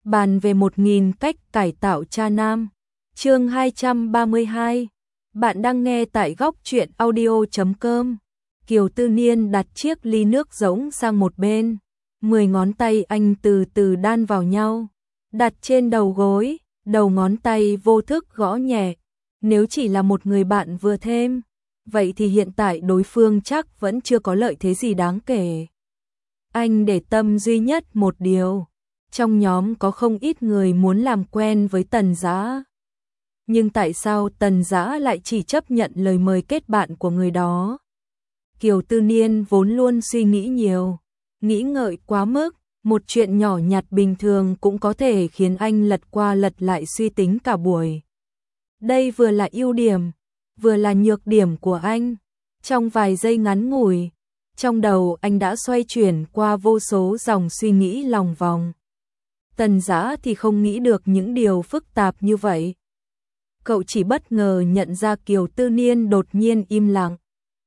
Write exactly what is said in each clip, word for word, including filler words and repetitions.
bàn về một nghìn cách cải tạo cha nam. Chương hai trăm ba mươi hai. Bạn đang nghe tại góc truyện audio chấm com. Kiều Tư Niên đặt chiếc ly nước rỗng sang một bên, mười ngón tay anh từ từ đan vào nhau, đặt trên đầu gối, đầu ngón tay vô thức gõ nhẹ. Nếu chỉ là một người bạn vừa thêm, vậy thì hiện tại đối phương chắc vẫn chưa có lợi thế gì đáng kể. Anh để tâm duy nhất một điều, trong nhóm có không ít người muốn làm quen với Tần Dã. Nhưng tại sao Tần Dã lại chỉ chấp nhận lời mời kết bạn của người đó? Kiều Tư Niên vốn luôn suy nghĩ nhiều, nghĩ ngợi quá mức, một chuyện nhỏ nhặt bình thường cũng có thể khiến anh lật qua lật lại suy tính cả buổi. Đây vừa là ưu điểm, vừa là nhược điểm của anh. Trong vài giây ngắn ngủi, trong đầu anh đã xoay chuyển qua vô số dòng suy nghĩ lòng vòng. Tần Dã thì không nghĩ được những điều phức tạp như vậy. Cậu chỉ bất ngờ nhận ra Kiều Tư Niên đột nhiên im lặng,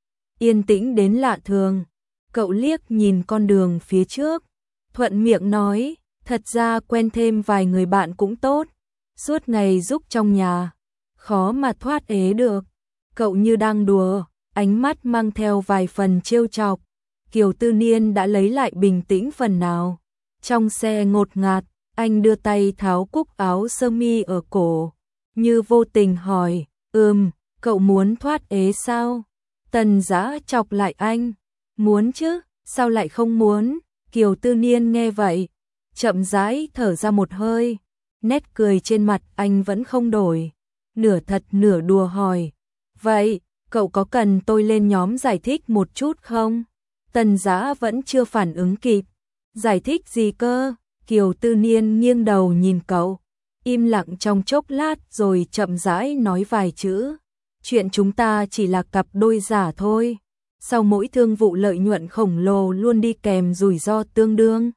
yên tĩnh đến lạ thường. Cậu liếc nhìn con đường phía trước, thuận miệng nói, thật ra quen thêm vài người bạn cũng tốt, suốt ngày giúp trong nhà, khó mà thoát ế được. Cậu như đang đùa, ánh mắt mang theo vài phần trêu chọc. Kiều Tư Niên đã lấy lại bình tĩnh phần nào. Trong xe ngột ngạt, anh đưa tay tháo cúc áo sơ mi ở cổ, như vô tình hỏi, ừm, cậu muốn thoát ế sao? Tần Dã chọc lại anh, muốn chứ, sao lại không muốn? Kiều Tư Niên nghe vậy, chậm rãi thở ra một hơi, nét cười trên mặt anh vẫn không đổi, nửa thật nửa đùa hỏi, vậy, cậu có cần tôi lên nhóm giải thích một chút không? Tần Dã vẫn chưa phản ứng kịp, giải thích gì cơ? Kiều Tư Niên nghiêng đầu nhìn cậu, im lặng trong chốc lát rồi chậm rãi nói vài chữ. Chuyện chúng ta chỉ là cặp đôi giả thôi. Sau mỗi thương vụ lợi nhuận khổng lồ luôn đi kèm rủi ro tương đương.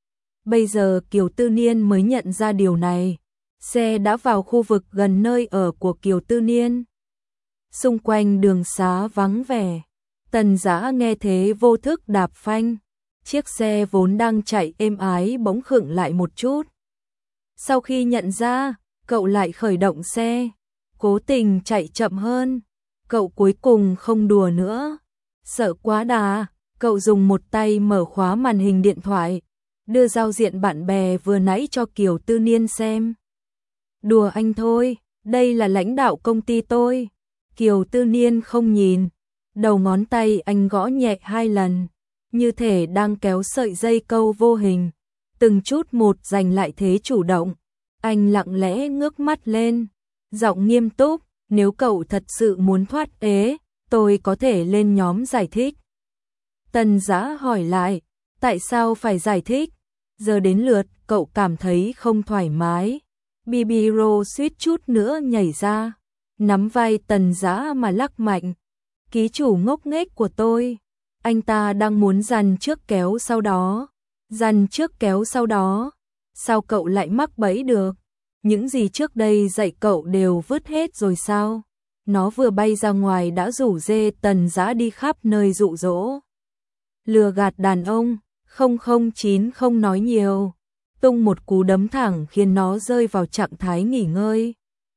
Bây giờ Kiều Tư Niên mới nhận ra điều này. Xe đã vào khu vực gần nơi ở của Kiều Tư Niên. Xung quanh đường xá vắng vẻ. Tần Dã nghe thế vô thức đạp phanh. Chiếc xe vốn đang chạy êm ái bỗng khựng lại một chút. Sau khi nhận ra, cậu lại khởi động xe, cố tình chạy chậm hơn. Cậu cuối cùng không đùa nữa. Sợ quá đà, cậu dùng một tay mở khóa màn hình điện thoại, đưa giao diện bạn bè vừa nãy cho Kiều Tư Niên xem. Đùa anh thôi, đây là lãnh đạo công ty tôi. Kiều Tư Niên không nhìn, đầu ngón tay anh gõ nhẹ hai lần, như thể đang kéo sợi dây câu vô hình, từng chút một giành lại thế chủ động. Anh lặng lẽ ngước mắt lên, giọng nghiêm túc, nếu cậu thật sự muốn thoát ế, tôi có thể lên nhóm giải thích. Tần Dã hỏi lại, tại sao phải giải thích? Giờ đến lượt cậu cảm thấy không thoải mái. Bibiro suýt chút nữa nhảy ra, nắm vai Tần Dã mà lắc mạnh. Ký chủ ngốc nghếch của tôi, anh ta đang muốn dằn trước kéo sau đó. Dằn trước kéo sau đó, sao cậu lại mắc bẫy được? Những gì trước đây dạy cậu đều vứt hết rồi sao? Nó vừa bay ra ngoài đã rủ dê Tần Dã đi khắp nơi dụ dỗ, lừa gạt đàn ông. Không không chín không nói nhiều, tung một cú đấm thẳng khiến nó rơi vào trạng thái nghỉ ngơi.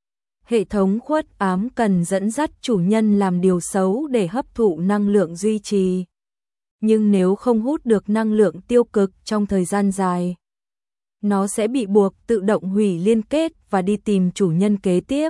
Hệ thống khuất ám cần dẫn dắt chủ nhân làm điều xấu để hấp thụ năng lượng duy trì. Nhưng nếu không hút được năng lượng tiêu cực trong thời gian dài, nó sẽ bị buộc tự động hủy liên kết và đi tìm chủ nhân kế tiếp.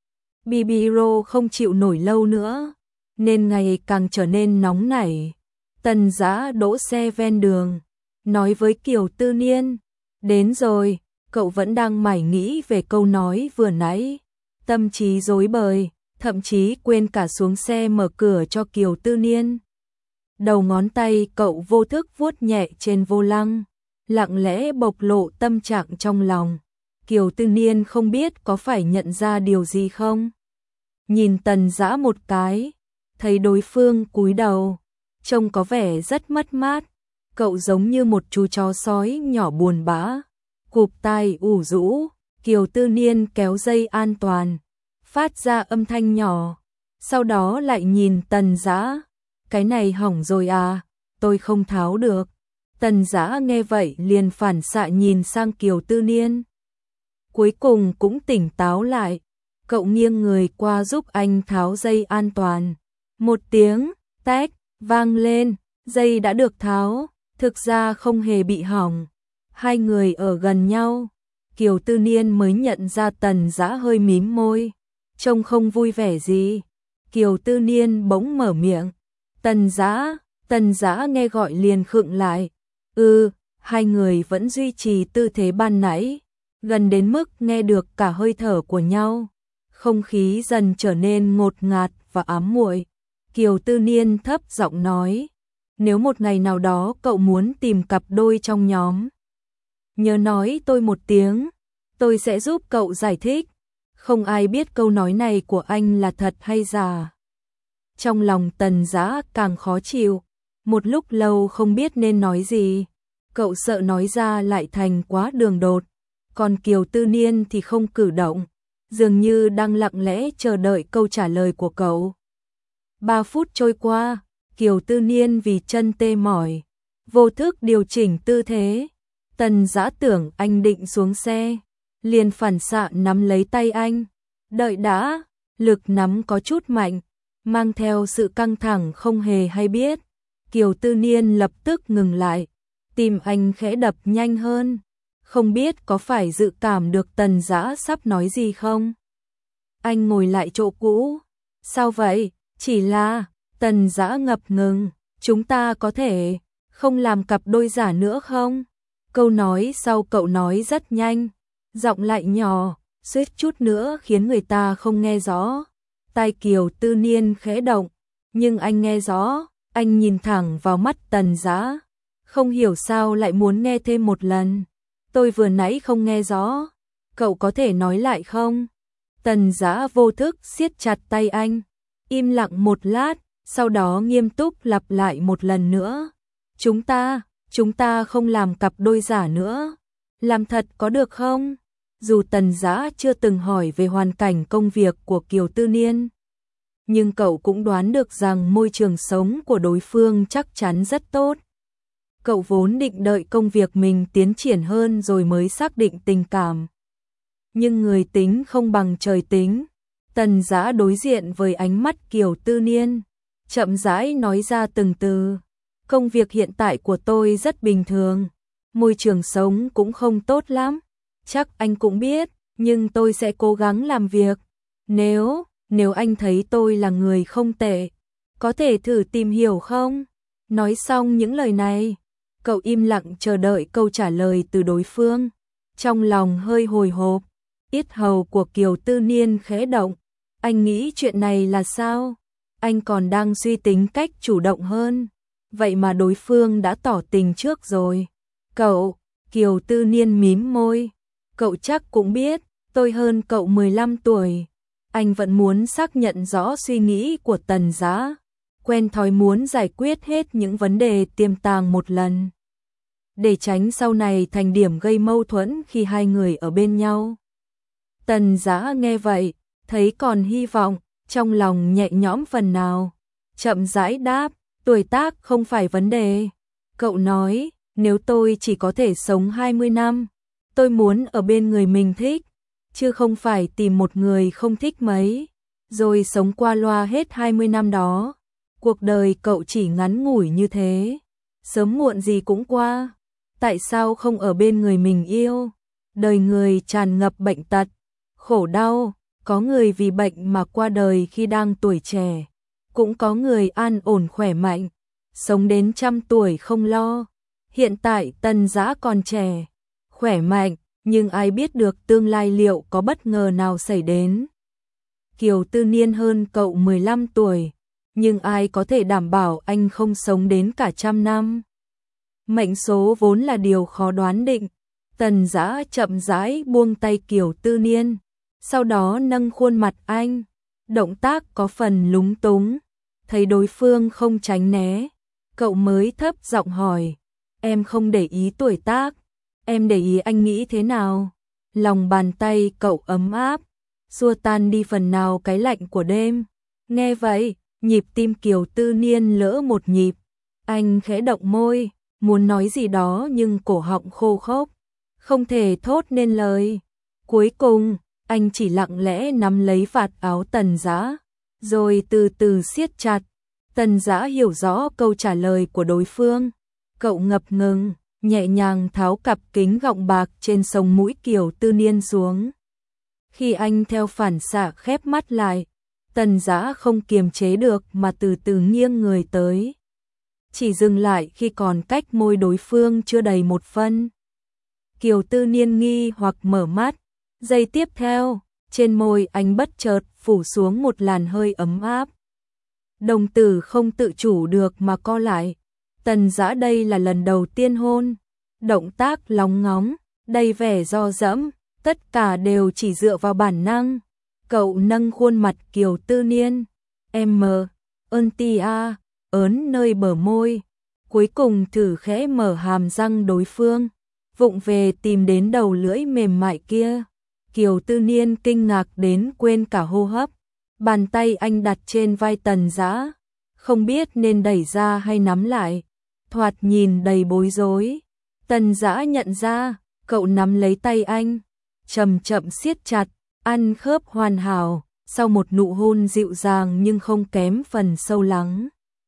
Bibiro không chịu nổi lâu nữa, nên ngày càng trở nên nóng nảy. Tần Dã đỗ xe ven đường, nói với Kiều Tư Niên, đến rồi. Cậu vẫn đang mải nghĩ về câu nói vừa nãy, tâm trí rối bời, thậm chí quên cả xuống xe mở cửa cho Kiều Tư Niên. Đầu ngón tay cậu vô thức vuốt nhẹ trên vô lăng, lặng lẽ bộc lộ tâm trạng trong lòng. Kiều Tư Niên không biết có phải nhận ra điều gì không. Nhìn Tần Dã một cái, thấy đối phương cúi đầu, trông có vẻ rất mất mát. Cậu giống như một chú chó sói nhỏ buồn bã, cụp tai ủ rũ. Kiều Tư Niên kéo dây an toàn, phát ra âm thanh nhỏ, sau đó lại nhìn Tần Dã. Cái này hỏng rồi à, tôi không tháo được. Tần Dã nghe vậy liền phản xạ nhìn sang Kiều Tư Niên. Cuối cùng cũng tỉnh táo lại, cậu nghiêng người qua giúp anh tháo dây an toàn. Một tiếng tách vang lên, dây đã được tháo, thực ra không hề bị hỏng. Hai người ở gần nhau, Kiều Tư Niên mới nhận ra Tần Dã hơi mím môi, trông không vui vẻ gì. Kiều Tư Niên bỗng mở miệng, Tần Dã, Tần Dã nghe gọi liền khựng lại. Ừ, hai người vẫn duy trì tư thế ban nãy, gần đến mức nghe được cả hơi thở của nhau. Không khí dần trở nên ngột ngạt và ám muội. Kiều Tư Niên thấp giọng nói, nếu một ngày nào đó cậu muốn tìm cặp đôi trong nhóm, nhớ nói tôi một tiếng, tôi sẽ giúp cậu giải thích. Không ai biết câu nói này của anh là thật hay giả. Trong lòng Tần Dã càng khó chịu, một lúc lâu không biết nên nói gì. Cậu sợ nói ra lại thành quá đường đột, còn Kiều Tư Niên thì không cử động, dường như đang lặng lẽ chờ đợi câu trả lời của cậu. Ba phút trôi qua, Kiều Tư Niên vì chân tê mỏi, vô thức điều chỉnh tư thế. Tần Dã tưởng anh định xuống xe, liền phản xạ nắm lấy tay anh. Đợi đã, lực nắm có chút mạnh, mang theo sự căng thẳng không hề hay biết. Kiều Tư Niên lập tức ngừng lại, tim anh khẽ đập nhanh hơn, không biết có phải dự cảm được Tần Dã sắp nói gì không. Anh ngồi lại chỗ cũ. Sao vậy? Chỉ là, Tần Dã ngập ngừng, chúng ta có thể không làm cặp đôi giả nữa không? Câu nói sau cậu nói rất nhanh, giọng lại nhỏ, suýt chút nữa khiến người ta không nghe rõ. Tai Kiều Tư Niên khẽ động, nhưng anh nghe rõ. Anh nhìn thẳng vào mắt Tần Dã, không hiểu sao lại muốn nghe thêm một lần. Tôi vừa nãy không nghe rõ, cậu có thể nói lại không? Tần Dã vô thức siết chặt tay anh, im lặng một lát, sau đó nghiêm túc lặp lại một lần nữa. Chúng ta, chúng ta không làm cặp đôi giả nữa. Làm thật có được không? Dù Tần Dã chưa từng hỏi về hoàn cảnh công việc của Kiều Tư Niên, nhưng cậu cũng đoán được rằng môi trường sống của đối phương chắc chắn rất tốt. Cậu vốn định đợi công việc mình tiến triển hơn rồi mới xác định tình cảm. Nhưng người tính không bằng trời tính. Tần Dã đối diện với ánh mắt Kiều Tư Niên, chậm rãi nói ra từng từ. Công việc hiện tại của tôi rất bình thường, môi trường sống cũng không tốt lắm. Chắc anh cũng biết, nhưng tôi sẽ cố gắng làm việc. Nếu, nếu anh thấy tôi là người không tệ, có thể thử tìm hiểu không? Nói xong những lời này, cậu im lặng chờ đợi câu trả lời từ đối phương. Trong lòng hơi hồi hộp, yết hầu của Kiều Tư Niên khẽ động. Anh nghĩ chuyện này là sao? Anh còn đang suy tính cách chủ động hơn. Vậy mà đối phương đã tỏ tình trước rồi. Cậu, Kiều Tư Niên mím môi. Cậu chắc cũng biết, tôi hơn cậu mười lăm tuổi. Anh vẫn muốn xác nhận rõ suy nghĩ của Tần Dã, quen thói muốn giải quyết hết những vấn đề tiềm tàng một lần, để tránh sau này thành điểm gây mâu thuẫn khi hai người ở bên nhau. Tần Dã nghe vậy, thấy còn hy vọng, trong lòng nhẹ nhõm phần nào, chậm rãi đáp, tuổi tác không phải vấn đề. Cậu nói, nếu tôi chỉ có thể sống hai mươi năm, tôi muốn ở bên người mình thích, chứ không phải tìm một người không thích mấy, rồi sống qua loa hết hai mươi năm đó. Cuộc đời cậu chỉ ngắn ngủi như thế, sớm muộn gì cũng qua. Tại sao không ở bên người mình yêu? Đời người tràn ngập bệnh tật, khổ đau, có người vì bệnh mà qua đời khi đang tuổi trẻ, cũng có người an ổn khỏe mạnh, sống đến trăm tuổi không lo. Hiện tại Tần Dã còn trẻ, khỏe mạnh, nhưng ai biết được tương lai liệu có bất ngờ nào xảy đến. Kiều Tư Niên hơn cậu mười lăm tuổi, nhưng ai có thể đảm bảo anh không sống đến cả trăm năm. Mệnh số vốn là điều khó đoán định. Tần Dã chậm rãi buông tay Kiều Tư Niên, sau đó nâng khuôn mặt anh, động tác có phần lúng túng. Thấy đối phương không tránh né, cậu mới thấp giọng hỏi, em không để ý tuổi tác, em để ý anh nghĩ thế nào? Lòng bàn tay cậu ấm áp, xua tan đi phần nào cái lạnh của đêm. Nghe vậy, nhịp tim Kiều Tư Niên lỡ một nhịp, anh khẽ động môi, muốn nói gì đó nhưng cổ họng khô khốc, không thể thốt nên lời. Cuối cùng, anh chỉ lặng lẽ nắm lấy vạt áo Tần Dã, rồi từ từ siết chặt. Tần Dã hiểu rõ câu trả lời của đối phương. Cậu ngập ngừng, nhẹ nhàng tháo cặp kính gọng bạc trên sống mũi Kiều Tư Niên xuống. Khi anh theo phản xạ khép mắt lại, Tần Dã không kiềm chế được mà từ từ nghiêng người tới. Chỉ dừng lại khi còn cách môi đối phương chưa đầy một phân. Kiều Tư Niên nghi hoặc mở mắt. Giây tiếp theo, trên môi anh bất chợt phủ xuống một làn hơi ấm áp. Đồng tử không tự chủ được mà co lại. Tần Dã đây là lần đầu tiên hôn. Động tác lóng ngóng, đầy vẻ do dẫm, tất cả đều chỉ dựa vào bản năng. Cậu nâng khuôn mặt Kiều Tư Niên. Em mờ, ơn ti a, ớn nơi bờ môi. Cuối cùng thử khẽ mở hàm răng đối phương. Vụng về tìm đến đầu lưỡi mềm mại kia. Kiều Tư Niên kinh ngạc đến quên cả hô hấp. Bàn tay anh đặt trên vai Tần Dã, không biết nên đẩy ra hay nắm lại. Thoạt nhìn đầy bối rối. Tần Dã nhận ra, cậu nắm lấy tay anh, chậm chậm siết chặt, ăn khớp hoàn hảo, sau một nụ hôn dịu dàng nhưng không kém phần sâu lắng.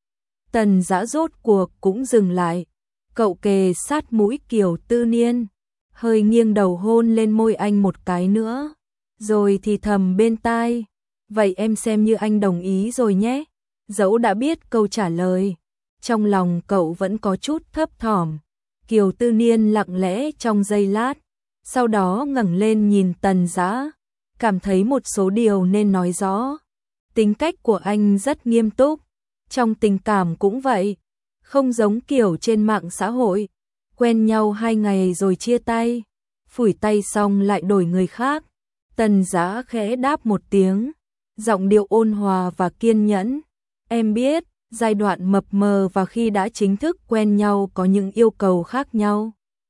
Tần Dã rốt cuộc cũng dừng lại, cậu kề sát mũi Kiều Tư Niên, hơi nghiêng đầu hôn lên môi anh một cái nữa, rồi thì thầm bên tai, vậy em xem như anh đồng ý rồi nhé. Dẫu đã biết câu trả lời, trong lòng cậu vẫn có chút thấp thỏm. Kiều Tư Niên lặng lẽ trong giây lát, sau đó ngẩng lên nhìn Tần Dã, cảm thấy một số điều nên nói rõ. Tính cách của anh rất nghiêm túc, trong tình cảm cũng vậy, không giống kiểu trên mạng xã hội, quen nhau hai ngày rồi chia tay, phủi tay xong lại đổi người khác. Tần Dã khẽ đáp một tiếng, giọng điệu ôn hòa và kiên nhẫn. Em biết, giai đoạn mập mờ và khi đã chính thức quen nhau có những yêu cầu khác nhau.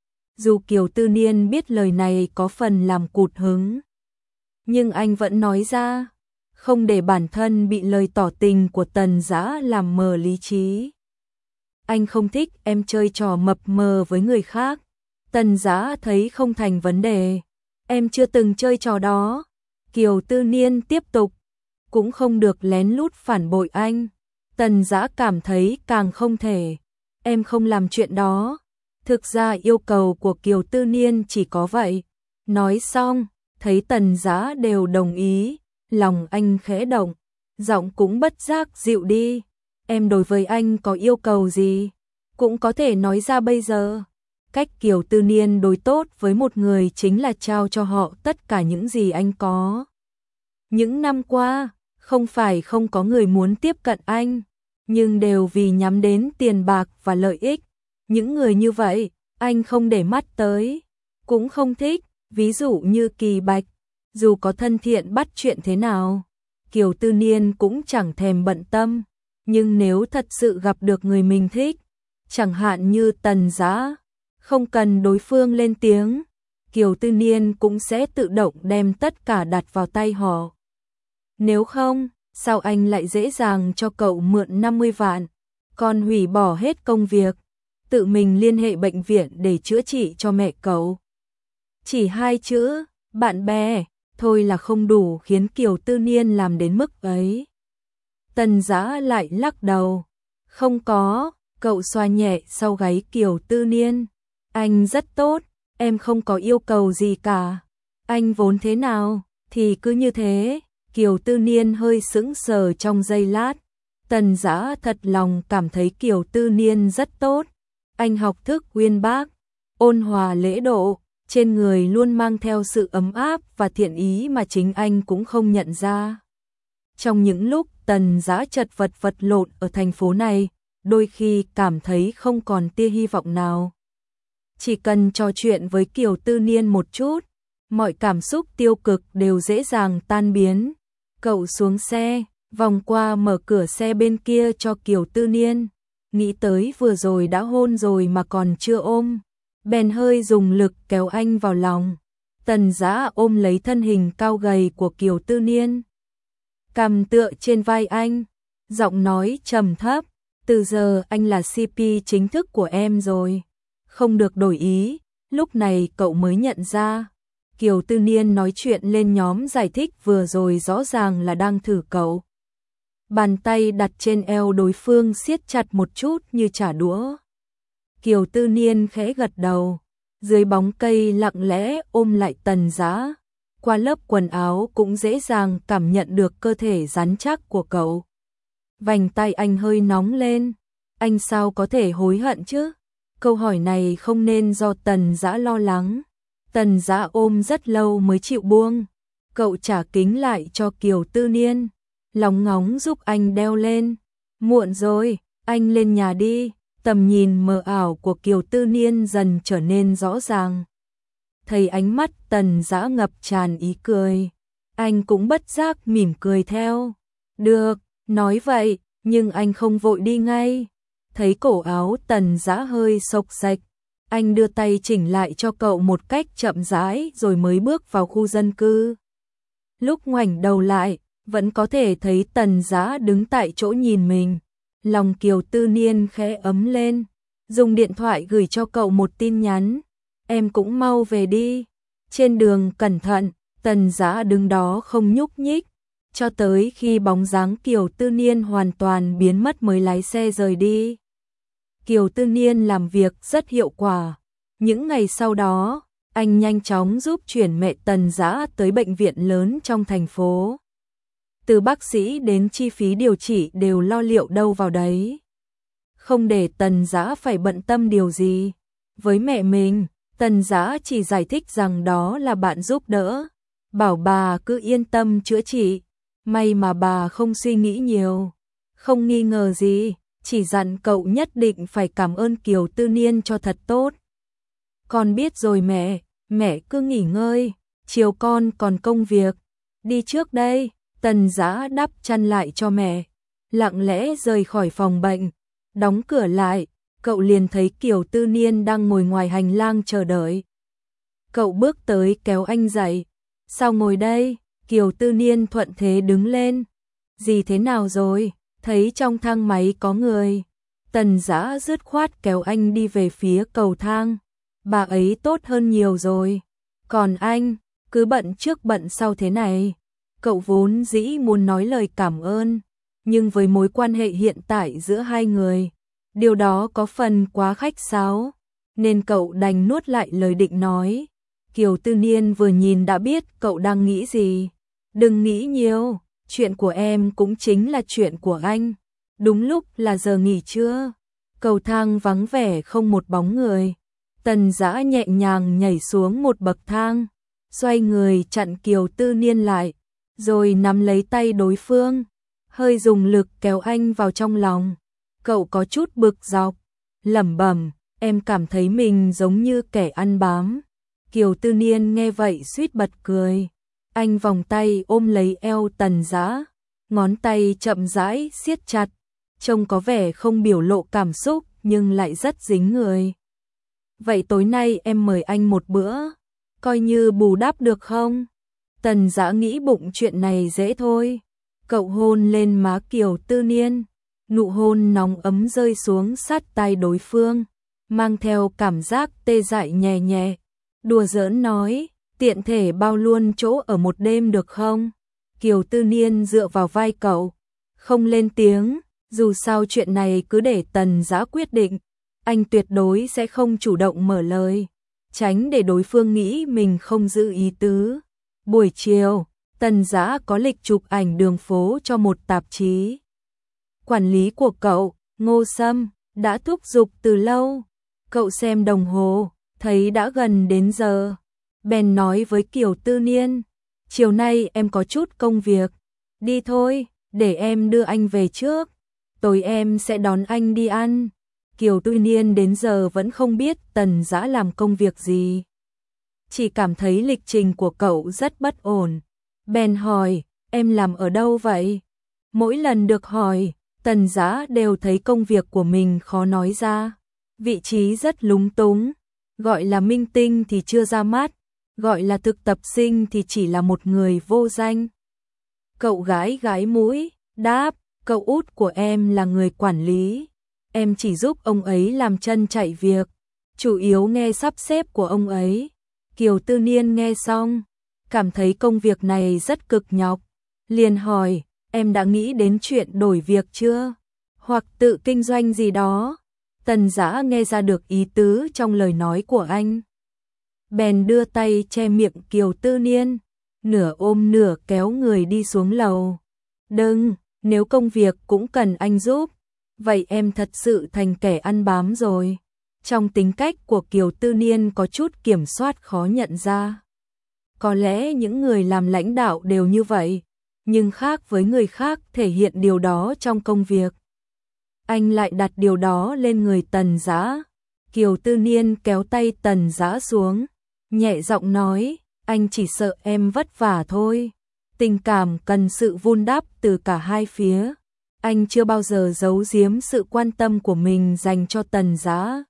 Dù Kiều Tư Niên biết lời này có phần làm cụt hứng, nhưng anh vẫn nói ra, không để bản thân bị lời tỏ tình của Tần Dã làm mờ lý trí. Anh không thích em chơi trò mập mờ với người khác. Tần Dã thấy không thành vấn đề. Em chưa từng chơi trò đó. Kiều Tư Niên tiếp tục, cũng không được lén lút phản bội anh. Tần Dã cảm thấy càng không thể. Em không làm chuyện đó. Thực ra yêu cầu của Kiều Tư Niên chỉ có vậy. Nói xong, thấy Tần Dã đều đồng ý, lòng anh khẽ động, giọng cũng bất giác dịu đi. Em đối với anh có yêu cầu gì, cũng có thể nói ra bây giờ. Cách Kiều Tư Niên đối tốt với một người chính là trao cho họ tất cả những gì anh có. Những năm qua, không phải không có người muốn tiếp cận anh, nhưng đều vì nhắm đến tiền bạc và lợi ích. Những người như vậy, anh không để mắt tới, cũng không thích, ví dụ như Kỳ Bạch, dù có thân thiện bắt chuyện thế nào, Kiều Tư Niên cũng chẳng thèm bận tâm. Nhưng nếu thật sự gặp được người mình thích, chẳng hạn như Tần Dã, không cần đối phương lên tiếng, Kiều Tư Niên cũng sẽ tự động đem tất cả đặt vào tay họ. Nếu không, sao anh lại dễ dàng cho cậu mượn năm mươi vạn, còn hủy bỏ hết công việc, tự mình liên hệ bệnh viện để chữa trị cho mẹ cậu. Chỉ hai chữ, bạn bè, thôi là không đủ khiến Kiều Tư Niên làm đến mức ấy. Tần Dã lại lắc đầu. Không có, cậu xoa nhẹ sau gáy Kiều Tư Niên. Anh rất tốt, em không có yêu cầu gì cả. Anh vốn thế nào, thì cứ như thế. Kiều Tư Niên hơi sững sờ trong giây lát. Tần Dã thật lòng cảm thấy Kiều Tư Niên rất tốt. Anh học thức uyên bác, ôn hòa lễ độ, trên người luôn mang theo sự ấm áp và thiện ý mà chính anh cũng không nhận ra. Trong những lúc Tần Dã chật vật vật lộn ở thành phố này, đôi khi cảm thấy không còn tia hy vọng nào. Chỉ cần trò chuyện với Kiều Tư Niên một chút, mọi cảm xúc tiêu cực đều dễ dàng tan biến. Cậu xuống xe, vòng qua mở cửa xe bên kia cho Kiều Tư Niên, nghĩ tới vừa rồi đã hôn rồi mà còn chưa ôm, bèn hơi dùng lực kéo anh vào lòng. Tần Dã ôm lấy thân hình cao gầy của Kiều Tư Niên, cằm tựa trên vai anh, giọng nói trầm thấp, Từ giờ anh là xê pê chính thức của em rồi. Không được đổi ý. Lúc này cậu mới nhận ra. Kiều Tư Niên nói chuyện lên nhóm giải thích vừa rồi rõ ràng là đang thử cậu. Bàn tay đặt trên eo đối phương siết chặt một chút như trả đũa. Kiều Tư Niên khẽ gật đầu. Dưới bóng cây lặng lẽ ôm lại Tần Dã. Qua lớp quần áo cũng dễ dàng cảm nhận được cơ thể rắn chắc của cậu. Vành tay anh hơi nóng lên. Anh sao có thể hối hận chứ? Câu hỏi này không nên do Tần Dã lo lắng. Tần Dã ôm rất lâu mới chịu buông. Cậu trả kính lại cho Kiều Tư Niên. Lóng ngóng giúp anh đeo lên. Muộn rồi, anh lên nhà đi. Tầm nhìn mờ ảo của Kiều Tư Niên dần trở nên rõ ràng. Thấy ánh mắt Tần Dã ngập tràn ý cười. Anh cũng bất giác mỉm cười theo. Được, nói vậy, nhưng anh không vội đi ngay. Thấy cổ áo Tần Dã hơi xộc xệch. Anh đưa tay chỉnh lại cho cậu một cách chậm rãi rồi mới bước vào khu dân cư. Lúc ngoảnh đầu lại, vẫn có thể thấy Tần Dã đứng tại chỗ nhìn mình. Lòng Kiều Tư Niên khẽ ấm lên. Dùng điện thoại gửi cho cậu một tin nhắn. Em cũng mau về đi. Trên đường cẩn thận. Tần Dã đứng đó không nhúc nhích. Cho tới khi bóng dáng Kiều Tư Niên hoàn toàn biến mất mới lái xe rời đi. Kiều Tư Niên làm việc rất hiệu quả. Những ngày sau đó, anh nhanh chóng giúp chuyển mẹ Tần Dã tới bệnh viện lớn trong thành phố. Từ bác sĩ đến chi phí điều trị đều lo liệu đâu vào đấy. Không để Tần Dã phải bận tâm điều gì. Với mẹ mình, Tần Dã chỉ giải thích rằng đó là bạn giúp đỡ. Bảo bà cứ yên tâm chữa trị. May mà bà không suy nghĩ nhiều. Không nghi ngờ gì. Chỉ dặn cậu nhất định phải cảm ơn Kiều Tư Niên cho thật tốt. Con biết rồi mẹ, mẹ cứ nghỉ ngơi, chiều con còn công việc. Đi trước đây, Tần Dã đắp chăn lại cho mẹ, lặng lẽ rời khỏi phòng bệnh, đóng cửa lại, cậu liền thấy Kiều Tư Niên đang ngồi ngoài hành lang chờ đợi. Cậu bước tới kéo anh dậy. Sao ngồi đây? Kiều Tư Niên thuận thế đứng lên. Gì thế nào rồi? Thấy trong thang máy có người. Tần Dã dứt khoát kéo anh đi về phía cầu thang. Bà ấy tốt hơn nhiều rồi. Còn anh, cứ bận trước bận sau thế này. Cậu vốn dĩ muốn nói lời cảm ơn. Nhưng với mối quan hệ hiện tại giữa hai người, điều đó có phần quá khách sáo. Nên cậu đành nuốt lại lời định nói. Kiều Tư Niên vừa nhìn đã biết cậu đang nghĩ gì. Đừng nghĩ nhiều. Chuyện của em cũng chính là chuyện của anh. Đúng lúc là giờ nghỉ trưa. Cầu thang vắng vẻ không một bóng người. Tần Dã nhẹ nhàng nhảy xuống một bậc thang. Xoay người chặn Kiều Tư Niên lại. Rồi nắm lấy tay đối phương. Hơi dùng lực kéo anh vào trong lòng. Cậu có chút bực dọc. Lẩm bẩm, em cảm thấy mình giống như kẻ ăn bám. Kiều Tư Niên nghe vậy suýt bật cười. Anh vòng tay ôm lấy eo Tần Dã, ngón tay chậm rãi siết chặt, trông có vẻ không biểu lộ cảm xúc nhưng lại rất dính người. Vậy tối nay em mời anh một bữa, coi như bù đắp được không? Tần Dã nghĩ bụng chuyện này dễ thôi. Cậu hôn lên má Kiều Tư Niên, nụ hôn nóng ấm rơi xuống sát tai đối phương, mang theo cảm giác tê dại nhẹ nhẹ. Đùa giỡn nói, tiện thể bao luôn chỗ ở một đêm được không? Kiều Tư Niên dựa vào vai cậu, không lên tiếng, dù sao chuyện này cứ để Tần Dã quyết định, anh tuyệt đối sẽ không chủ động mở lời, tránh để đối phương nghĩ mình không giữ ý tứ. Buổi chiều, Tần Dã có lịch chụp ảnh đường phố cho một tạp chí. Quản lý của cậu, Ngô Sâm, đã thúc giục từ lâu. Cậu xem đồng hồ, thấy đã gần đến giờ. Bèn nói với Kiều Tư Niên, chiều nay em có chút công việc, đi thôi, để em đưa anh về trước, tối em sẽ đón anh đi ăn. Kiều Tư Niên đến giờ vẫn không biết Tần Dã làm công việc gì, chỉ cảm thấy lịch trình của cậu rất bất ổn. Bèn hỏi, em làm ở đâu vậy? Mỗi lần được hỏi, Tần Dã đều thấy công việc của mình khó nói ra, vị trí rất lúng túng, gọi là minh tinh thì chưa ra mắt, gọi là thực tập sinh thì chỉ là một người vô danh. Cậu gái gái mũi, đáp, cậu út của em là người quản lý, em chỉ giúp ông ấy làm chân chạy việc, chủ yếu nghe sắp xếp của ông ấy. Kiều Tư Niên nghe xong, cảm thấy công việc này rất cực nhọc, liền hỏi, em đã nghĩ đến chuyện đổi việc chưa? Hoặc tự kinh doanh gì đó? Tần Dã nghe ra được ý tứ trong lời nói của anh, bèn đưa tay che miệng Kiều Tư Niên, nửa ôm nửa kéo người đi xuống lầu. Đừng, nếu công việc cũng cần anh giúp, vậy em thật sự thành kẻ ăn bám rồi. Trong tính cách của Kiều Tư Niên có chút kiểm soát khó nhận ra. Có lẽ những người làm lãnh đạo đều như vậy, nhưng khác với người khác thể hiện điều đó trong công việc. Anh lại đặt điều đó lên người Tần Dã. Kiều Tư Niên kéo tay Tần Dã xuống, nhẹ giọng nói, anh chỉ sợ em vất vả thôi. Tình cảm cần sự vun đắp từ cả hai phía. Anh chưa bao giờ giấu giếm sự quan tâm của mình dành cho Tần Dã.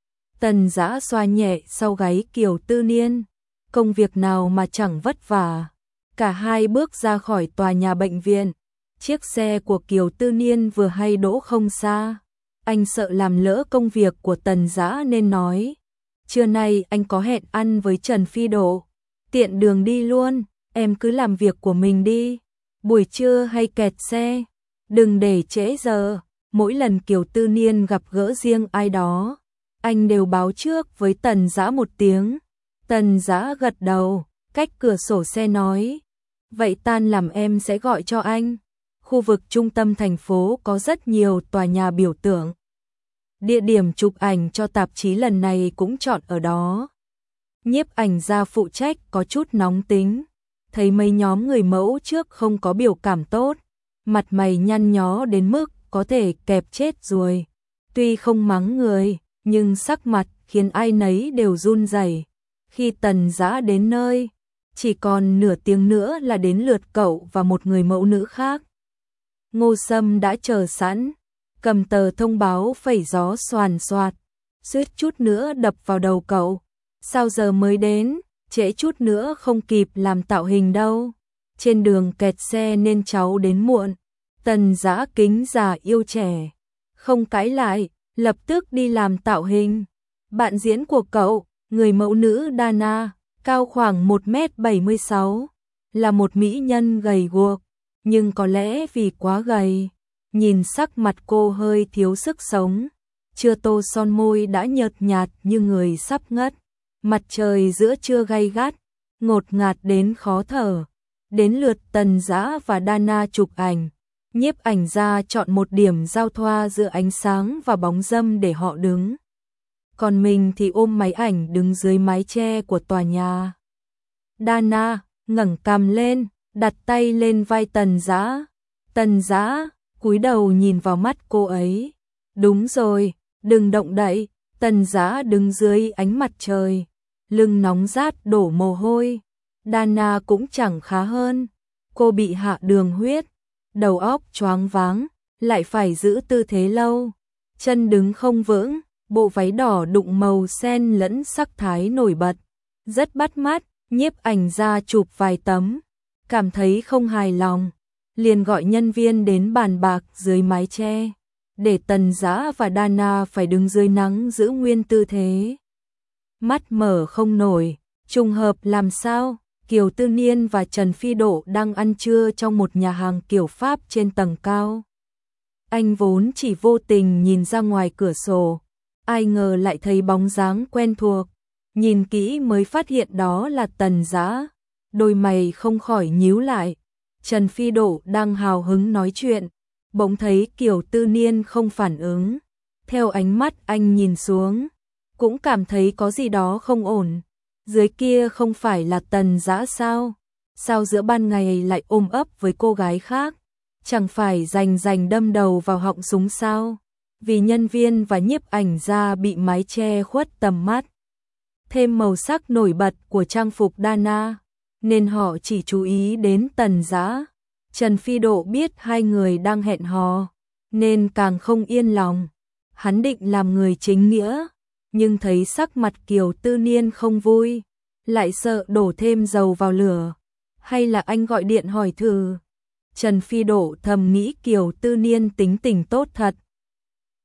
Tần Dã xoa nhẹ sau gáy Kiều Tư Niên, công việc nào mà chẳng vất vả. Cả hai bước ra khỏi tòa nhà bệnh viện. Chiếc xe của Kiều Tư Niên vừa hay đỗ không xa. Anh sợ làm lỡ công việc của Tần Dã nên nói, trưa nay anh có hẹn ăn với Trần Phi Độ, tiện đường đi luôn, em cứ làm việc của mình đi. Buổi trưa hay kẹt xe, đừng để trễ giờ. Mỗi lần Kiều Tư Niên gặp gỡ riêng ai đó, anh đều báo trước với Tần Dã một tiếng. Tần Dã gật đầu, cách cửa sổ xe nói, vậy tan làm em sẽ gọi cho anh. Khu vực trung tâm thành phố có rất nhiều tòa nhà biểu tượng. Địa điểm chụp ảnh cho tạp chí lần này cũng chọn ở đó. Nhiếp ảnh gia phụ trách có chút nóng tính, thấy mấy nhóm người mẫu trước không có biểu cảm tốt, mặt mày nhăn nhó đến mức có thể kẹp chết ruồi. Tuy không mắng người, nhưng sắc mặt khiến ai nấy đều run rẩy. Khi Tần Dã đến nơi, chỉ còn nửa tiếng nữa là đến lượt cậu và một người mẫu nữ khác. Ngô Sâm đã chờ sẵn, cầm tờ thông báo phẩy gió xoàn xoạt, suýt chút nữa đập vào đầu cậu. Sao giờ mới đến, trễ chút nữa không kịp làm tạo hình đâu. Trên đường kẹt xe nên cháu đến muộn. Tần Dã kính già yêu trẻ, không cãi lại, lập tức đi làm tạo hình. Bạn diễn của cậu, người mẫu nữ Dana, cao khoảng một mét bảy mươi sáu, là một mỹ nhân gầy guộc, nhưng có lẽ vì quá gầy, nhìn sắc mặt cô hơi thiếu sức sống, chưa tô son môi đã nhợt nhạt như người sắp ngất. Mặt trời giữa trưa gay gắt, ngột ngạt đến khó thở. Đến lượt Tần Dã và Dana chụp ảnh. Nhiếp ảnh gia chọn một điểm giao thoa giữa ánh sáng và bóng râm để họ đứng. Còn mình thì ôm máy ảnh đứng dưới mái che của tòa nhà. Dana ngẩng cằm lên, đặt tay lên vai Tần Dã. Tần Dã cúi đầu nhìn vào mắt cô ấy. Đúng rồi, đừng động đậy. Tần Dã đứng dưới ánh mặt trời, lưng nóng rát đổ mồ hôi. Dana cũng chẳng khá hơn, cô bị hạ đường huyết, đầu óc choáng váng, lại phải giữ tư thế lâu, chân đứng không vững, bộ váy đỏ đụng màu sen lẫn sắc thái nổi bật, rất bắt mắt. Nhiếp ảnh gia chụp vài tấm, cảm thấy không hài lòng, liền gọi nhân viên đến bàn bạc dưới mái che, để Tần Dã và Dana phải đứng dưới nắng giữ nguyên tư thế. Mắt mở không nổi, trùng hợp làm sao? Kiều Tư Niên và Trần Phi Độ đang ăn trưa trong một nhà hàng kiểu Pháp trên tầng cao. Anh vốn chỉ vô tình nhìn ra ngoài cửa sổ, ai ngờ lại thấy bóng dáng quen thuộc, nhìn kỹ mới phát hiện đó là Tần Dã, đôi mày không khỏi nhíu lại. Trần Phi Độ đang hào hứng nói chuyện, bỗng thấy Kiều Tư Niên không phản ứng, theo ánh mắt anh nhìn xuống, cũng cảm thấy có gì đó không ổn. Dưới kia không phải là Tần Dã sao? Sao giữa ban ngày lại ôm ấp với cô gái khác? Chẳng phải rành rành đâm đầu vào họng súng sao? Vì nhân viên và nhiếp ảnh gia bị mái che khuất tầm mắt, thêm màu sắc nổi bật của trang phục Dana, nên họ chỉ chú ý đến Tần Dã. Trần Phi Độ biết hai người đang hẹn hò, nên càng không yên lòng. Hắn định làm người chính nghĩa, nhưng thấy sắc mặt Kiều Tư Niên không vui, lại sợ đổ thêm dầu vào lửa. Hay là anh gọi điện hỏi thử? Trần Phi Độ thầm nghĩ Kiều Tư Niên tính tình tốt thật,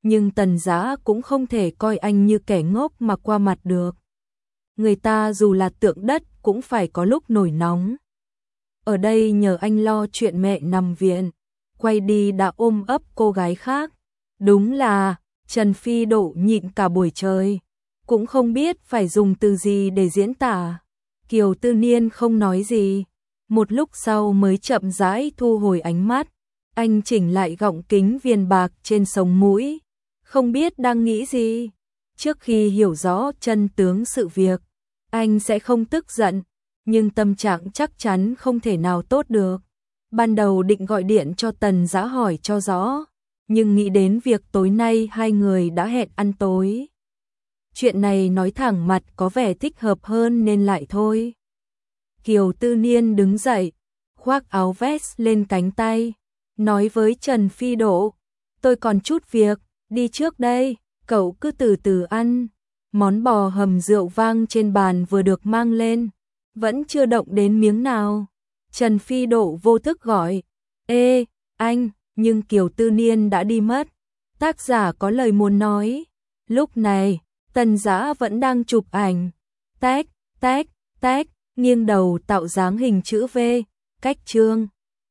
nhưng Tần Dã cũng không thể coi anh như kẻ ngốc mà qua mặt được. Người ta dù là tượng đất cũng phải có lúc nổi nóng. Ở đây nhờ anh lo chuyện mẹ nằm viện, quay đi đã ôm ấp cô gái khác. Đúng là Trần Phi Độ nhịn cả buổi trời, cũng không biết phải dùng từ gì để diễn tả. Kiều Tư Niên không nói gì, một lúc sau mới chậm rãi thu hồi ánh mắt. Anh chỉnh lại gọng kính viền bạc trên sống mũi, không biết đang nghĩ gì. Trước khi hiểu rõ chân tướng sự việc, anh sẽ không tức giận, nhưng tâm trạng chắc chắn không thể nào tốt được. Ban đầu định gọi điện cho Tần Dã hỏi cho rõ, nhưng nghĩ đến việc tối nay hai người đã hẹn ăn tối. Chuyện này nói thẳng mặt có vẻ thích hợp hơn nên lại thôi. Kiều Tư Niên đứng dậy, khoác áo vest lên cánh tay, nói với Trần Phi Độ, tôi còn chút việc, đi trước đây, cậu cứ từ từ ăn. Món bò hầm rượu vang trên bàn vừa được mang lên, vẫn chưa động đến miếng nào. Trần Phi Độ vô thức gọi, ê, anh, nhưng Kiều Tư Niên đã đi mất. Tác giả có lời muốn nói. Lúc này, Tần Dã vẫn đang chụp ảnh. Tách, tách, tách, nghiêng đầu tạo dáng hình chữ V, cách chương.